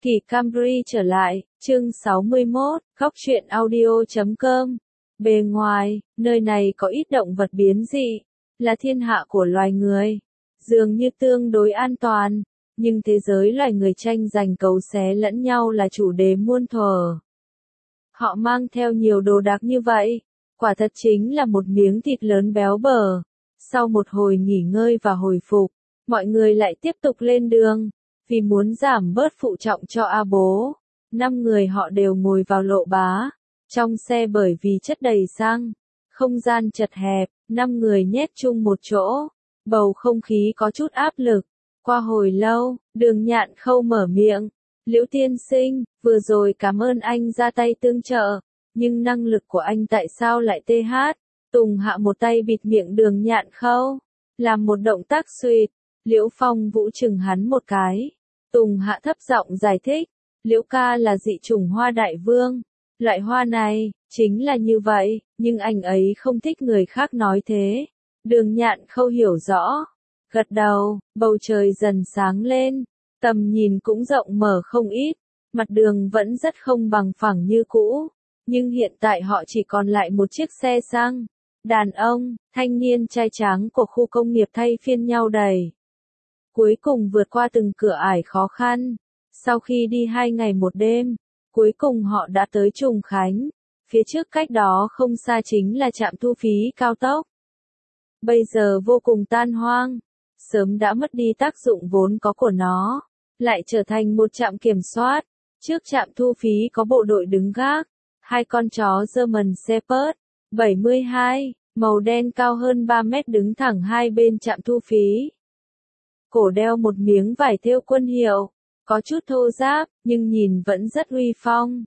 Kỳ Camry trở lại, chương 61, Góc truyện audio.com. Bề ngoài, nơi này có ít động vật biến dị, là thiên hạ của loài người, dường như tương đối an toàn, nhưng thế giới loài người tranh giành cấu xé lẫn nhau là chủ đề muôn thuở. Họ mang theo nhiều đồ đạc như vậy, quả thật chính là một miếng thịt lớn béo bở. Sau một hồi nghỉ ngơi và hồi phục, mọi người lại tiếp tục lên đường. Vì muốn giảm bớt phụ trọng cho A Bố, 5 người họ đều ngồi vào lộ bá. Trong xe bởi vì chất đầy xăng, không gian chật hẹp, 5 người nhét chung một chỗ. Bầu không khí có chút áp lực. Qua hồi lâu, Đường Nhạn Khâu mở miệng. Liễu tiên sinh, vừa rồi cảm ơn anh ra tay tương trợ, nhưng năng lực của anh tại sao lại TH? Tùng Hạ một tay bịt miệng Đường Nhạn Khâu, làm một động tác suỵt. Liễu Phong Vũ chừng hắn một cái. Tùng Hạ thấp giọng giải thích, Liễu ca là dị chủng hoa đại vương. Loại hoa này, chính là như vậy, nhưng anh ấy không thích người khác nói thế. Đường Nhạn Khâu hiểu rõ. Gật đầu, bầu trời dần sáng lên. Tầm nhìn cũng rộng mở không ít. Mặt đường vẫn rất không bằng phẳng như cũ. Nhưng hiện tại họ chỉ còn lại một chiếc xe xăng. Đàn ông, thanh niên trai tráng của khu công nghiệp thay phiên nhau đẩy. Cuối cùng vượt qua từng cửa ải khó khăn. Sau khi đi 2 ngày 1 đêm, cuối cùng họ đã tới Trùng Khánh. Phía trước cách đó không xa chính là trạm thu phí cao tốc. Bây giờ vô cùng tan hoang. Sớm đã mất đi tác dụng vốn có của nó. Lại trở thành một trạm kiểm soát. Trước trạm thu phí có bộ đội đứng gác. 2 con chó German Shepherd, 72, màu đen cao hơn 3 mét đứng thẳng hai bên trạm thu phí. Cổ đeo một miếng vải thêu quân hiệu, có chút thô ráp, nhưng nhìn vẫn rất uy phong.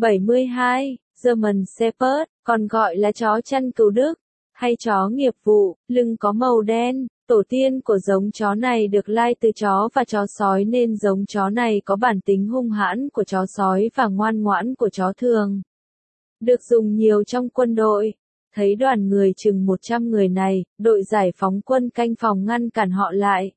72, German Shepherd, còn gọi là chó chăn cừu Đức, hay chó nghiệp vụ, lưng có màu đen. Tổ tiên của giống chó này được lai từ chó và chó sói nên giống chó này có bản tính hung hãn của chó sói và ngoan ngoãn của chó thường. Được dùng nhiều trong quân đội. Thấy đoàn người chừng 100 người này, đội giải phóng quân canh phòng ngăn cản họ lại.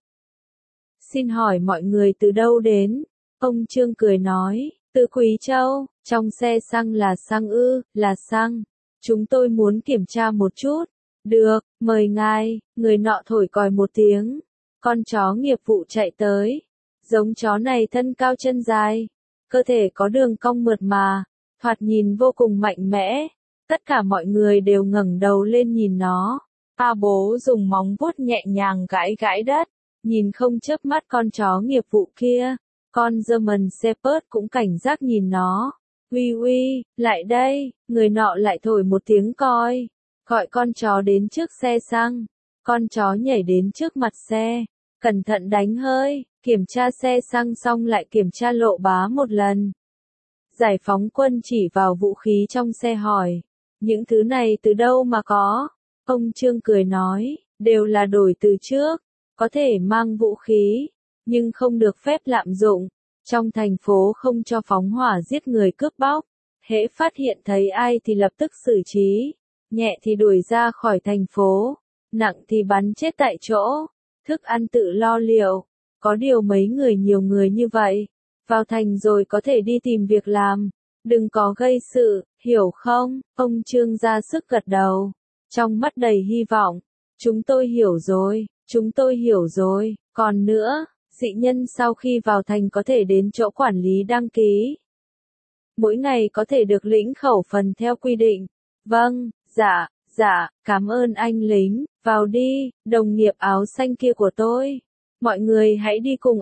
Xin hỏi mọi người từ đâu đến? Ông Trương cười nói, từ Quý Châu. Trong xe xăng là xăng ư? Là xăng. Chúng tôi muốn kiểm tra một chút. Được, mời ngài. Người nọ thổi còi một tiếng. Con chó nghiệp vụ chạy tới. Giống chó này thân cao chân dài, cơ thể có đường cong mượt mà, thoạt nhìn vô cùng mạnh mẽ. Tất cả mọi người đều ngẩng đầu lên nhìn nó. A Bố dùng móng vuốt nhẹ nhàng gãi gãi đất, nhìn không chớp mắt con chó nghiệp vụ kia. Con German Shepherd cũng cảnh giác nhìn nó. Uy uy, lại đây. Người nọ lại thổi một tiếng còi, gọi con chó đến trước xe xăng. Con chó nhảy đến trước mặt xe, cẩn thận đánh hơi, kiểm tra xe xăng xong lại kiểm tra lộ bá một lần. Giải phóng quân chỉ vào vũ khí trong xe hỏi, những thứ này từ đâu mà có? Ông Trương cười nói, đều là đổi từ trước, có thể mang vũ khí, nhưng không được phép lạm dụng. Trong thành phố không cho phóng hỏa giết người cướp bóc, hễ phát hiện thấy ai thì lập tức xử trí, nhẹ thì đuổi ra khỏi thành phố, nặng thì bắn chết tại chỗ, thức ăn tự lo liệu. Có điều mấy người nhiều người như vậy, vào thành rồi có thể đi tìm việc làm, đừng có gây sự, hiểu không? Ông Trương ra sức gật đầu, trong mắt đầy hy vọng. Chúng tôi hiểu rồi, chúng tôi hiểu rồi. Còn nữa, dị nhân sau khi vào thành có thể đến chỗ quản lý đăng ký. Mỗi ngày có thể được lĩnh khẩu phần theo quy định. Vâng, dạ, cảm ơn anh lính. Vào đi, đồng nghiệp áo xanh kia của tôi. Mọi người hãy đi cùng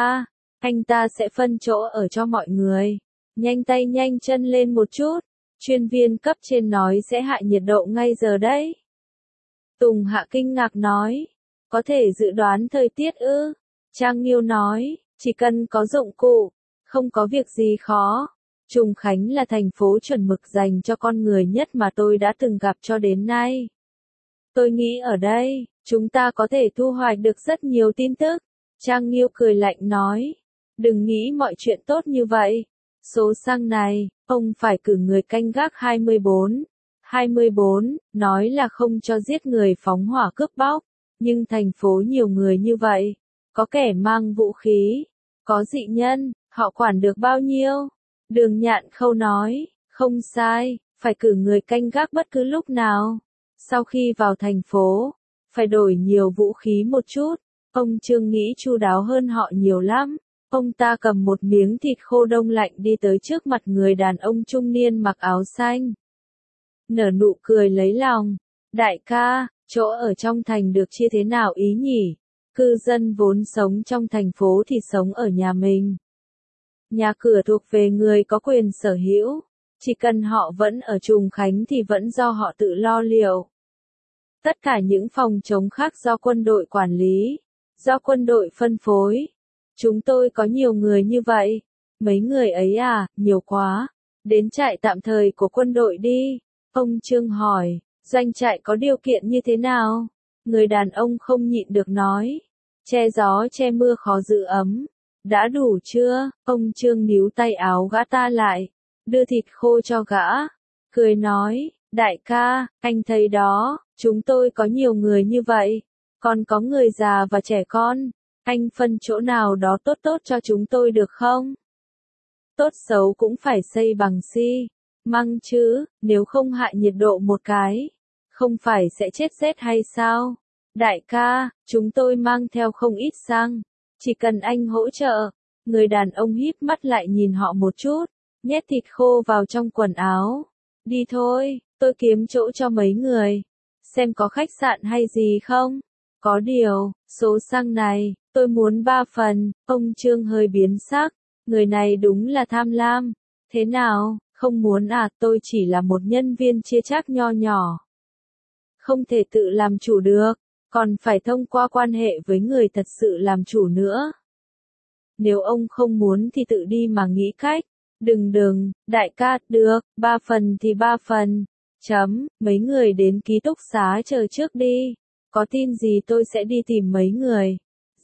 anh ta sẽ phân chỗ ở cho mọi người. Nhanh tay nhanh chân lên một chút, chuyên viên cấp trên nói sẽ hạ nhiệt độ ngay giờ đấy. Tùng Hạ kinh ngạc nói, có thể dự đoán thời tiết ư? Trang Nghiêu nói, chỉ cần có dụng cụ, không có việc gì khó. Trùng Khánh là thành phố chuẩn mực dành cho con người nhất mà tôi đã từng gặp cho đến nay. Tôi nghĩ ở đây, chúng ta có thể thu hoạch được rất nhiều tin tức. Trang Nghiêu cười lạnh nói, đừng nghĩ mọi chuyện tốt như vậy. Số xăng này, ông phải cử người canh gác 24. 24, nói là không cho giết người phóng hỏa cướp bóc, nhưng thành phố nhiều người như vậy, có kẻ mang vũ khí, có dị nhân, Họ quản được bao nhiêu? Đường Nhạn Khâu nói, không sai, phải cử người canh gác bất cứ lúc nào. Sau khi vào thành phố, phải đổi nhiều vũ khí một chút. Ông Trương nghĩ chu đáo hơn họ nhiều lắm. Ông ta cầm một miếng thịt khô đông lạnh đi tới trước mặt người đàn ông trung niên mặc áo xanh. Nở nụ cười lấy lòng. Đại ca, chỗ ở trong thành được chia thế nào ý nhỉ? Cư dân vốn sống trong thành phố thì sống ở nhà mình. Nhà cửa thuộc về người có quyền sở hữu. Chỉ cần họ vẫn ở Trùng Khánh thì vẫn do họ tự lo liệu. Tất cả những phòng trống khác do quân đội quản lý, do quân đội phân phối. Chúng tôi có nhiều người như vậy. Mấy người ấy à, nhiều quá. Đến trại tạm thời của quân đội đi. Ông Trương hỏi, doanh trại có điều kiện như thế nào? Người đàn ông không nhịn được nói. Che gió che mưa khó giữ ấm. Đã đủ chưa? Ông Trương níu tay áo gã ta lại. Đưa thịt khô cho gã. Cười nói, đại ca, anh thấy đó, chúng tôi có nhiều người như vậy. Còn có người già và trẻ con. Anh phân chỗ nào đó tốt tốt cho chúng tôi được không? Tốt xấu cũng phải xây bằng xi măng chứ, nếu không hại nhiệt độ một cái. Không phải sẽ chết rét hay sao? Đại ca, chúng tôi mang theo không ít xăng. Chỉ cần anh hỗ trợ. Người đàn ông híp mắt lại nhìn họ một chút. Nhét thịt khô vào trong quần áo. Đi thôi, tôi kiếm chỗ cho mấy người. Xem có khách sạn hay gì không? Có điều, số xăng này, tôi muốn 3 phần. Ông Trương hơi biến sắc. Người này đúng là tham lam. Thế nào, không muốn à? Tôi chỉ là một nhân viên chia chác nho nhỏ. Không thể tự làm chủ được. Còn phải thông qua quan hệ với người thật sự làm chủ nữa. Nếu ông không muốn thì tự đi mà nghĩ cách. Đừng, đại ca, được, 3 phần thì 3 phần. Mấy người đến ký túc xá chờ trước đi. Có tin gì tôi sẽ đi tìm mấy người.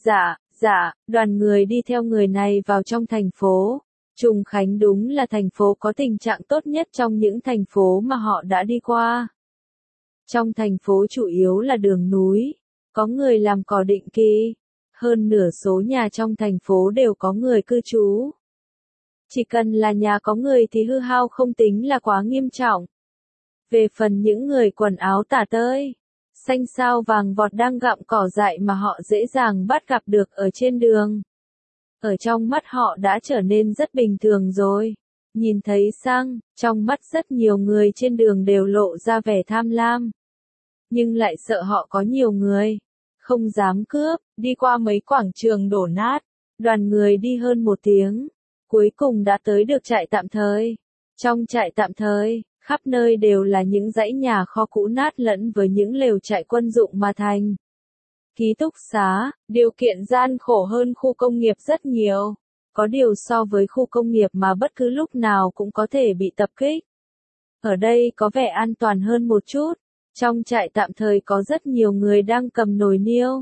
Dạ, đoàn người đi theo người này vào trong thành phố. Trùng Khánh đúng là thành phố có tình trạng tốt nhất trong những thành phố mà họ đã đi qua. Trong thành phố chủ yếu là đường núi. Có người làm cỏ định kỳ. Hơn nửa số nhà trong thành phố đều có người cư trú. Chỉ cần là nhà có người thì hư hao không tính là quá nghiêm trọng. Về phần những người quần áo tả tơi, xanh xao vàng vọt đang gặm cỏ dại mà họ dễ dàng bắt gặp được ở trên đường. Ở trong mắt họ đã trở nên rất bình thường rồi. Nhìn thấy xăng, trong mắt rất nhiều người trên đường đều lộ ra vẻ tham lam. Nhưng lại sợ họ có nhiều người. Không dám cướp, đi qua mấy quảng trường đổ nát. Đoàn người đi hơn 1 tiếng. Cuối cùng đã tới được trại tạm thời. Trong trại tạm thời, khắp nơi đều là những dãy nhà kho cũ nát lẫn với những lều trại quân dụng mà thành. Ký túc xá, điều kiện gian khổ hơn khu công nghiệp rất nhiều. Có điều so với khu công nghiệp mà bất cứ lúc nào cũng có thể bị tập kích. Ở đây có vẻ an toàn hơn một chút. Trong trại tạm thời có rất nhiều người đang cầm nồi niêu.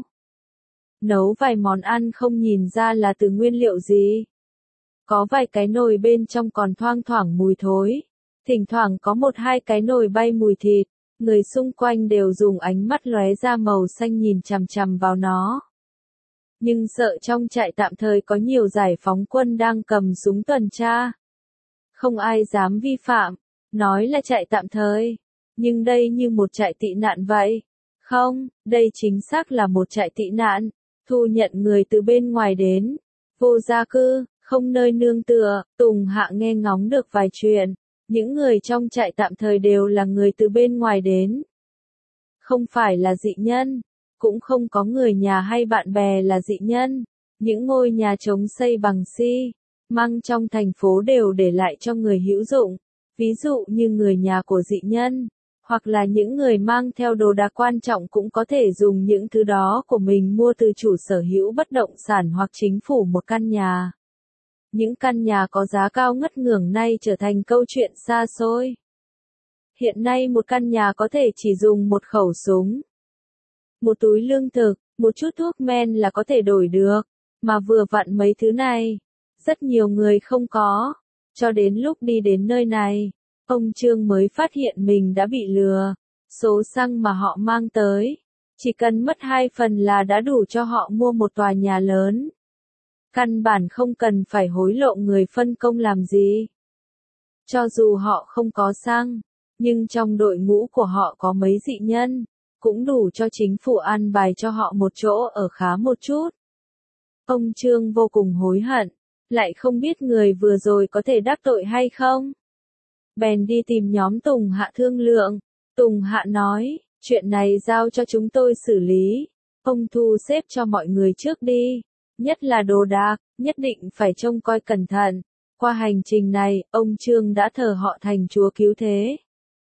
Nấu vài món ăn không nhìn ra là từ nguyên liệu gì. Có vài cái nồi bên trong còn thoang thoảng mùi thối. Thỉnh thoảng có 1-2 cái nồi bay mùi thịt. Người xung quanh đều dùng ánh mắt lóe ra màu xanh nhìn chằm chằm vào nó. Nhưng sợ trong trại tạm thời có nhiều giải phóng quân đang cầm súng tuần tra. Không ai dám vi phạm. Nói là trại tạm thời. Nhưng đây như một trại tị nạn vậy. Không, đây chính xác là một trại tị nạn. Thu nhận người từ bên ngoài đến. Vô gia cư, không nơi nương tựa. Tùng Hạ nghe ngóng được vài chuyện. Những người trong trại tạm thời đều là người từ bên ngoài đến. Không phải là dị nhân. Cũng không có người nhà hay bạn bè là dị nhân. Những ngôi nhà trống xây bằng xi măng trong thành phố đều để lại cho người hữu dụng. Ví dụ như người nhà của dị nhân. Hoặc là những người mang theo đồ đạc quan trọng cũng có thể dùng những thứ đó của mình mua từ chủ sở hữu bất động sản hoặc chính phủ một căn nhà. Những căn nhà có giá cao ngất ngưởng nay trở thành câu chuyện xa xôi. Hiện nay một căn nhà có thể chỉ dùng một khẩu súng, một túi lương thực, một chút thuốc men là có thể đổi được. Mà vừa vặn mấy thứ này, rất nhiều người không có. Cho đến lúc đi đến nơi này, ông Trương mới phát hiện mình đã bị lừa. Số xăng mà họ mang tới, chỉ cần mất 2 phần là đã đủ cho họ mua một tòa nhà lớn. Căn bản không cần phải hối lộ người phân công làm gì. Cho dù họ không có xăng, nhưng trong đội ngũ của họ có mấy dị nhân, cũng đủ cho chính phủ an bài cho họ một chỗ ở khá một chút. Ông Trương vô cùng hối hận, lại không biết người vừa rồi có thể đắc tội hay không. Bèn đi tìm nhóm Tùng Hạ thương lượng. Tùng Hạ nói, chuyện này giao cho chúng tôi xử lý. Ông thu xếp cho mọi người trước đi. Nhất là đồ đạc, nhất định phải trông coi cẩn thận. Qua hành trình này, ông Trương đã thờ họ thành chúa cứu thế.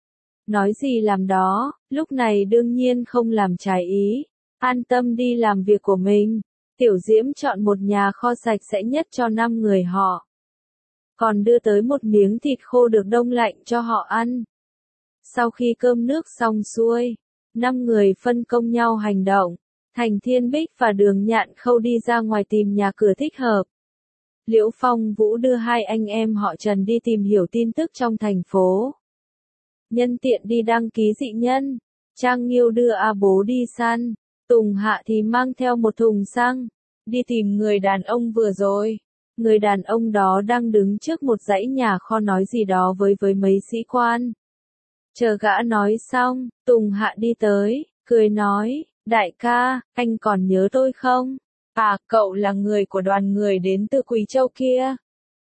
Nói gì làm đó, lúc này đương nhiên không làm trái ý. An tâm đi làm việc của mình. Tiểu Diễm chọn một nhà kho sạch sẽ nhất cho 5 người họ. Còn đưa tới một miếng thịt khô được đông lạnh cho họ ăn. Sau khi cơm nước xong xuôi, 5 người phân công nhau hành động. Thành Thiên Bích và Đường Nhạn Khâu đi ra ngoài tìm nhà cửa thích hợp. Liễu Phong Vũ đưa 2 anh em họ Trần đi tìm hiểu tin tức trong thành phố. Nhân tiện đi đăng ký dị nhân. Trang Nghiêu đưa A Bố đi săn. Tùng Hạ thì mang theo một thùng xăng. Đi tìm người đàn ông vừa rồi. Người đàn ông đó đang đứng trước một dãy nhà kho nói gì đó với mấy sĩ quan. Chờ gã nói xong, Tùng Hạ đi tới, cười nói, đại ca, anh còn nhớ tôi không? À, cậu là người của đoàn người đến từ Quỳ Châu kia.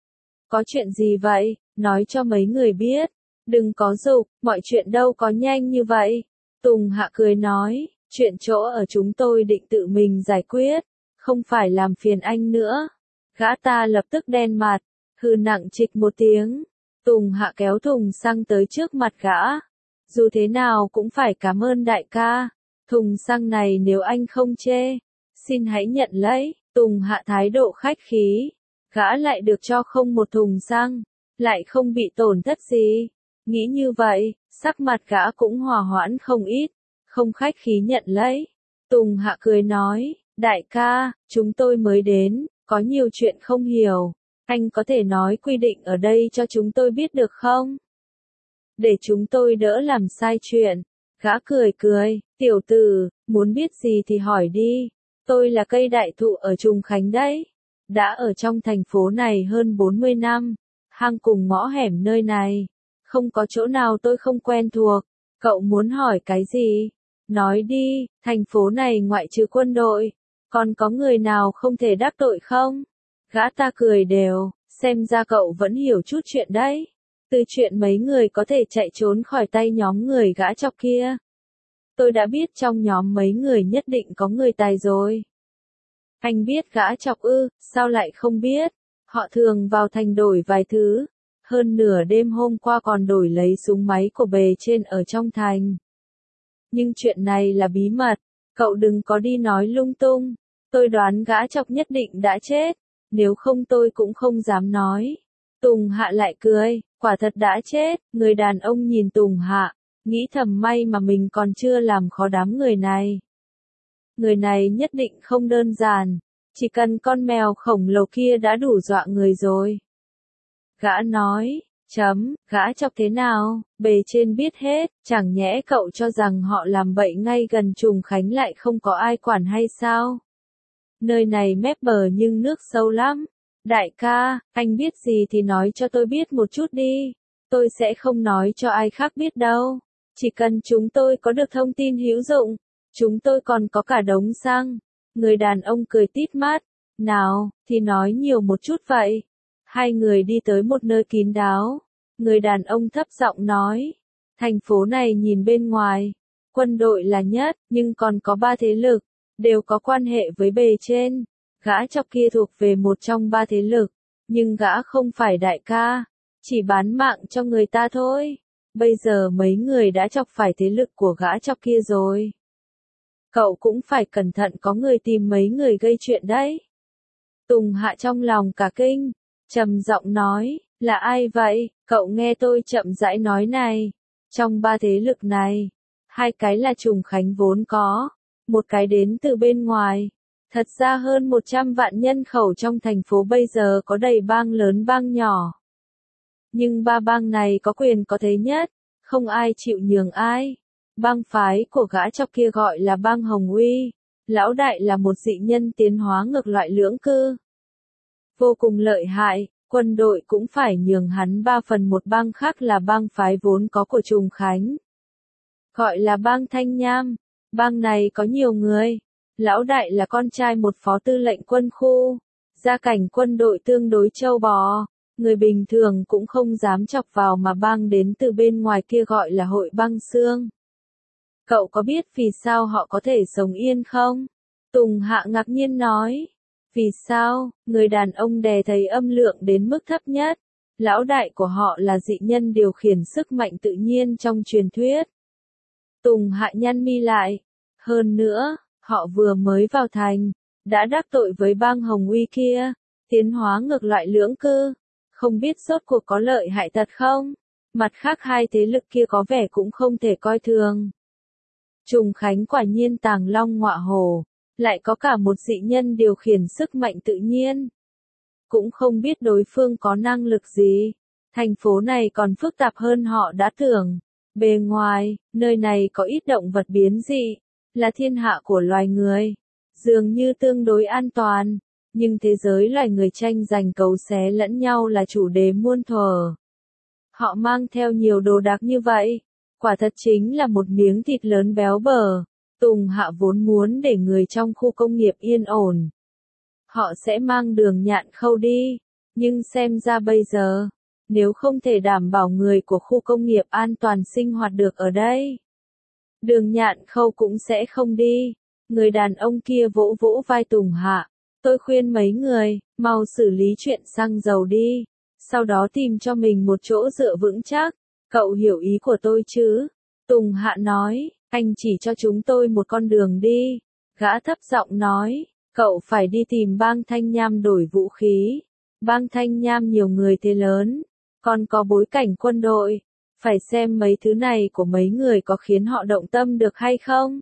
Có chuyện gì vậy? Nói cho mấy người biết. Đừng có giục, mọi chuyện đâu có nhanh như vậy. Tùng Hạ cười nói, chuyện chỗ ở chúng tôi định tự mình giải quyết, không phải làm phiền anh nữa. Gã ta lập tức đen mặt, hừ nặng trịch một tiếng. Tùng Hạ kéo thùng xăng tới trước mặt gã. Dù thế nào cũng phải cảm ơn đại ca. Thùng xăng này nếu anh không chê, xin hãy nhận lấy. Tùng Hạ thái độ khách khí. Gã lại được cho không một thùng xăng, lại không bị tổn thất gì. Nghĩ như vậy, sắc mặt gã cũng hòa hoãn không ít, không khách khí nhận lấy. Tùng Hạ cười nói, đại ca, chúng tôi mới đến, có nhiều chuyện không hiểu. Anh có thể nói quy định ở đây cho chúng tôi biết được không? Để chúng tôi đỡ làm sai chuyện. Gã cười cười, tiểu tử, muốn biết gì thì hỏi đi. Tôi là cây đại thụ ở Trùng Khánh đấy. Đã ở trong thành phố này hơn 40 năm. Hang cùng ngõ hẻm nơi này. Không có chỗ nào tôi không quen thuộc. Cậu muốn hỏi cái gì? Nói đi, thành phố này ngoại trừ quân đội. Còn có người nào không thể đắc tội không? Gã ta cười đều, xem ra cậu vẫn hiểu chút chuyện đấy. Từ chuyện mấy người có thể chạy trốn khỏi tay nhóm người gã chọc kia. Tôi đã biết trong nhóm mấy người nhất định có người tài rồi. Anh biết gã chọc ư, sao lại không biết? Họ thường vào thành đổi vài thứ. Hơn nửa đêm hôm qua còn đổi lấy súng máy của bề trên ở trong thành. Nhưng chuyện này là bí mật, cậu đừng có đi nói lung tung. Tôi đoán gã chọc nhất định đã chết, nếu không tôi cũng không dám nói. Tùng Hạ lại cười, quả thật đã chết. Người đàn ông nhìn Tùng Hạ, nghĩ thầm may mà mình còn chưa làm khó đám người này. Người này nhất định không đơn giản, chỉ cần con mèo khổng lồ kia đã đủ dọa người rồi. Gã nói, gã chọc thế nào, bề trên biết hết, chẳng nhẽ cậu cho rằng họ làm bậy ngay gần Trùng Khánh lại không có ai quản hay sao? Nơi này mép bờ nhưng nước sâu lắm. Đại ca, anh biết gì thì nói cho tôi biết một chút đi. Tôi sẽ không nói cho ai khác biết đâu. Chỉ cần chúng tôi có được thông tin hữu dụng, chúng tôi còn có cả đống xăng. Người đàn ông cười tít mắt. Nào, thì nói nhiều một chút vậy. Hai người đi tới một nơi kín đáo. Người đàn ông thấp giọng nói. Thành phố này nhìn bên ngoài, quân đội là nhất, nhưng còn có 3 thế lực, đều có quan hệ với bề trên. Gã chọc kia thuộc về một trong 3 thế lực, nhưng gã không phải đại ca, chỉ bán mạng cho người ta thôi. Bây giờ mấy người đã chọc phải thế lực của gã chọc kia rồi. Cậu cũng phải cẩn thận, có người tìm mấy người gây chuyện đấy. Tùng Hạ trong lòng cả kinh, trầm giọng nói, là ai vậy? Cậu nghe tôi chậm rãi nói này. Trong 3 thế lực này, 2 cái là Trùng Khánh vốn có, một cái đến từ bên ngoài. Thật ra hơn 100 vạn nhân khẩu trong thành phố bây giờ có đầy bang lớn bang nhỏ. Nhưng 3 bang này có quyền có thế nhất, không ai chịu nhường ai. Bang phái của gã chọc kia gọi là bang Hồng Uy. Lão đại là một dị nhân tiến hóa ngược loại lưỡng cư. vô cùng lợi hại, quân đội cũng phải nhường hắn 3/1 bang khác là bang phái vốn có của Trùng Khánh. Gọi là bang Thanh Nham, bang này có nhiều người, lão đại là con trai một phó tư lệnh quân khu, gia cảnh quân đội tương đối trâu bò, người bình thường cũng không dám chọc vào mà bang đến từ bên ngoài kia gọi là hội băng xương. Cậu có biết vì sao họ có thể sống yên không? Tùng Hạ ngạc nhiên nói. Vì sao? Người đàn ông đè thầy âm lượng đến mức thấp nhất. Lão đại của họ là dị nhân điều khiển sức mạnh tự nhiên trong truyền thuyết. Tùng Hạ nhăn mi lại. Hơn nữa, họ vừa mới vào thành, đã đắc tội với bang Hồng Uy kia, tiến hóa ngược loại lưỡng cư. Không biết rốt cuộc có lợi hại thật không? Mặt khác hai thế lực kia có vẻ cũng không thể coi thường. Trùng Khánh quả nhiên tàng long ngọa hổ, lại có cả một dị nhân điều khiển sức mạnh tự nhiên. Cũng không biết đối phương có năng lực gì. Thành phố này còn phức tạp hơn họ đã tưởng. Bề ngoài, nơi này có ít động vật biến dị, là thiên hạ của loài người. Dường như tương đối an toàn, nhưng thế giới loài người tranh giành cấu xé lẫn nhau là chủ đề muôn thuở. Họ mang theo nhiều đồ đạc như vậy, quả thật chính là một miếng thịt lớn béo bở. Tùng Hạ vốn muốn để người trong khu công nghiệp yên ổn. Họ sẽ mang Đường Nhạn Khâu đi, nhưng xem ra bây giờ, nếu không thể đảm bảo người của khu công nghiệp an toàn sinh hoạt được ở đây, Đường Nhạn Khâu cũng sẽ không đi. Người đàn ông kia vỗ vỗ vai Tùng Hạ. Tôi khuyên mấy người, mau xử lý chuyện xăng dầu đi, sau đó tìm cho mình một chỗ dựa vững chắc. Cậu hiểu ý của tôi chứ? Tùng Hạ nói, anh chỉ cho chúng tôi một con đường đi. Gã thấp giọng nói, cậu phải đi tìm bang Thanh Nham đổi vũ khí. Bang Thanh Nham nhiều người thế lớn, còn có bối cảnh quân đội. Phải xem mấy thứ này của mấy người có khiến họ động tâm được hay không.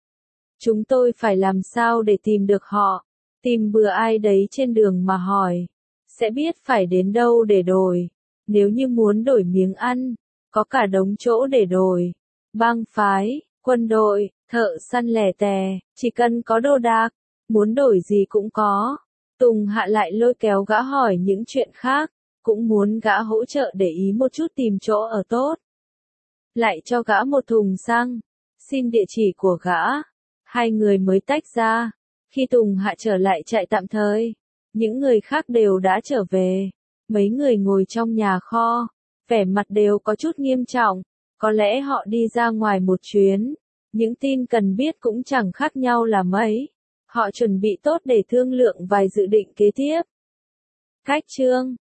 Chúng tôi phải làm sao để tìm được họ. Tìm bừa ai đấy trên đường mà hỏi, sẽ biết phải đến đâu để đổi. Nếu như muốn đổi miếng ăn, có cả đống chỗ để đổi. Bang phái, quân đội, thợ săn lẻ tè, chỉ cần có đồ đạc, muốn đổi gì cũng có. Tùng Hạ lại lôi kéo gã hỏi những chuyện khác, cũng muốn gã hỗ trợ để ý một chút tìm chỗ ở tốt. Lại cho gã một thùng xăng, xin địa chỉ của gã. Hai người mới tách ra. Khi Tùng Hạ trở lại trại tạm thời, những người khác đều đã trở về. Mấy người ngồi trong nhà kho, vẻ mặt đều có chút nghiêm trọng. Có lẽ họ đi ra ngoài một chuyến. Những tin cần biết cũng chẳng khác nhau là mấy. Họ chuẩn bị tốt để thương lượng vài dự định kế tiếp. Cách chương